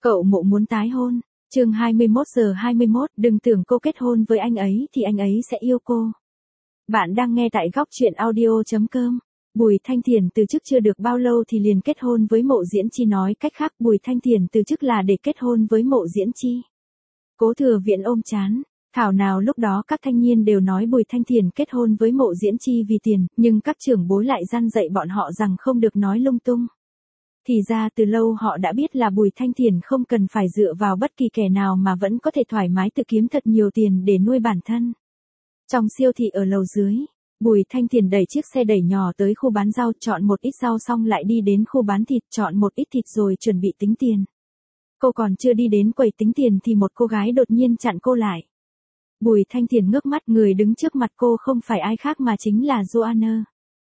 Cậu Mộ muốn tái hôn. Chương 21:21, đừng tưởng cô kết hôn với anh ấy thì anh ấy sẽ yêu cô. Bạn đang nghe tại góc truyện audio.com. Bùi Thanh Thiền từ chức chưa được bao lâu thì liền kết hôn với Mộ Diễn Chi, nói cách khác Bùi Thanh Thiền từ chức là để kết hôn với Mộ Diễn Chi. Cố Thừa Viễn ôm trán. Thảo nào lúc đó các thanh niên đều nói Bùi Thanh Thiền kết hôn với Mộ Diễn Chi vì tiền, nhưng các trưởng bối lại răn dạy bọn họ rằng không được nói lung tung. Thì ra từ lâu họ đã biết là Bùi Thanh Thiền không cần phải dựa vào bất kỳ kẻ nào mà vẫn có thể thoải mái tự kiếm thật nhiều tiền để nuôi bản thân. Trong siêu thị ở lầu dưới, Bùi Thanh Thiền đẩy chiếc xe đẩy nhỏ tới khu bán rau, chọn một ít rau xong lại đi đến khu bán thịt, chọn một ít thịt rồi chuẩn bị tính tiền. Cô còn chưa đi đến quầy tính tiền thì một cô gái đột nhiên chặn cô lại. Bùi Thanh Thiền ngước mắt, người đứng trước mặt cô không phải ai khác mà chính là Joanna.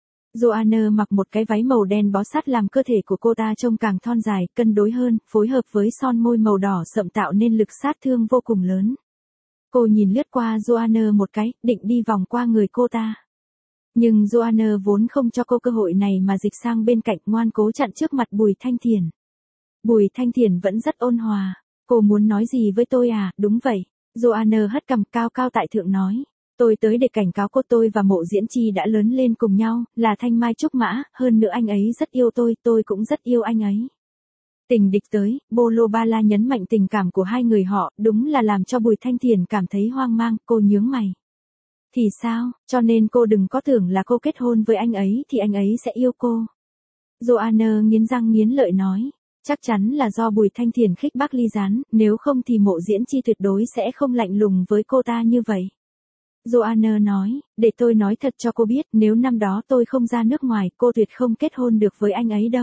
Joanna mặc một cái váy màu đen bó sát làm cơ thể của cô ta trông càng thon dài, cân đối hơn, phối hợp với son môi màu đỏ sậm tạo nên lực sát thương vô cùng lớn. Cô nhìn lướt qua Joanna một cái, định đi vòng qua người cô ta. Nhưng Joanna vốn không cho cô cơ hội này mà dịch sang bên cạnh, ngoan cố chặn trước mặt Bùi Thanh Thiền. Bùi Thanh Thiền vẫn rất ôn hòa. Cô muốn nói gì với tôi à? Đúng vậy. Joanna hất cằm cao cao tại thượng nói. Tôi tới để cảnh cáo cô, tôi và Mộ Diễn Chi đã lớn lên cùng nhau, là thanh mai trúc mã, hơn nữa anh ấy rất yêu tôi cũng rất yêu anh ấy. Tình địch tới, Bolo Ba La nhấn mạnh tình cảm của hai người họ, đúng là làm cho Bùi Thanh Thiền cảm thấy hoang mang, cô nhướng mày. Thì sao, cho nên cô đừng có tưởng là cô kết hôn với anh ấy thì anh ấy sẽ yêu cô. Joanna nghiến răng nghiến lợi nói. Chắc chắn là do Bùi Thanh Thiền khích bác ly gián, nếu không thì Mộ Diễn Chi tuyệt đối sẽ không lạnh lùng với cô ta như vậy. Joanna nói, để tôi nói thật cho cô biết, nếu năm đó tôi không ra nước ngoài, cô tuyệt không kết hôn được với anh ấy đâu.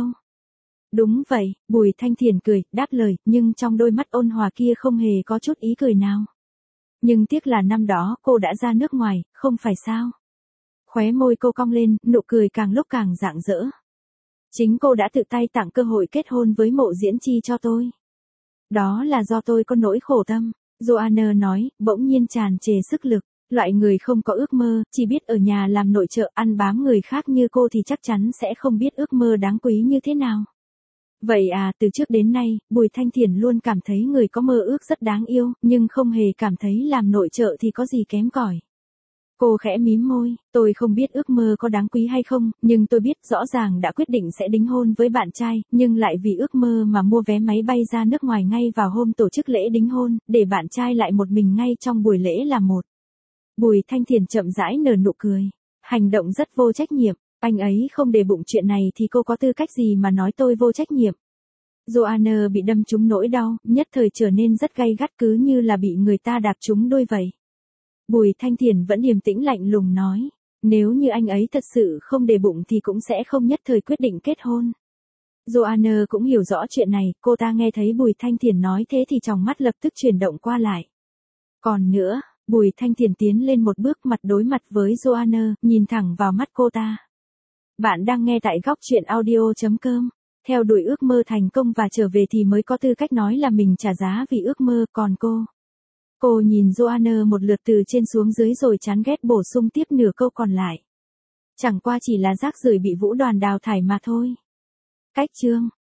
Đúng vậy, Bùi Thanh Thiền cười, đáp lời, nhưng trong đôi mắt ôn hòa kia không hề có chút ý cười nào. Nhưng tiếc là năm đó cô đã ra nước ngoài, không phải sao? Khóe môi cô cong lên, nụ cười càng lúc càng rạng rỡ. Chính cô đã tự tay tặng cơ hội kết hôn với Mộ Diễn Chi cho tôi. Đó là do tôi có nỗi khổ tâm, Joanna nói, bỗng nhiên tràn trề sức lực. Loại người không có ước mơ, chỉ biết ở nhà làm nội trợ ăn bám người khác như cô thì chắc chắn sẽ không biết ước mơ đáng quý như thế nào. Vậy à, từ trước đến nay, Bùi Thanh Thiền luôn cảm thấy người có mơ ước rất đáng yêu, nhưng không hề cảm thấy làm nội trợ thì có gì kém cỏi. Cô khẽ mím môi, tôi không biết ước mơ có đáng quý hay không, nhưng tôi biết rõ ràng đã quyết định sẽ đính hôn với bạn trai, nhưng lại vì ước mơ mà mua vé máy bay ra nước ngoài ngay vào hôm tổ chức lễ đính hôn, để bạn trai lại một mình ngay trong buổi lễ là một. Bùi Thanh Thiền chậm rãi nở nụ cười. Hành động rất vô trách nhiệm, anh ấy không để bụng chuyện này thì cô có tư cách gì mà nói tôi vô trách nhiệm. Joanna bị đâm trúng nỗi đau, nhất thời trở nên rất gay gắt, cứ như là bị người ta đạp trúng đuôi vậy. Bùi Thanh Thiền vẫn điềm tĩnh lạnh lùng nói, nếu như anh ấy thật sự không để bụng thì cũng sẽ không nhất thời quyết định kết hôn. Joanna cũng hiểu rõ chuyện này, cô ta nghe thấy Bùi Thanh Thiền nói thế thì tròng mắt lập tức chuyển động qua lại. Còn nữa, Bùi Thanh Thiền tiến lên một bước, mặt đối mặt với Joanna, nhìn thẳng vào mắt cô ta. Bạn đang nghe tại góc truyện audio.com. Theo đuổi ước mơ thành công và trở về thì mới có tư cách nói là mình trả giá vì ước mơ, còn cô. Cô nhìn Joanna một lượt từ trên xuống dưới rồi chán ghét bổ sung tiếp nửa câu còn lại. Chẳng qua chỉ là rác rưởi bị Vũ Đoàn đào thải mà thôi. Cách chương.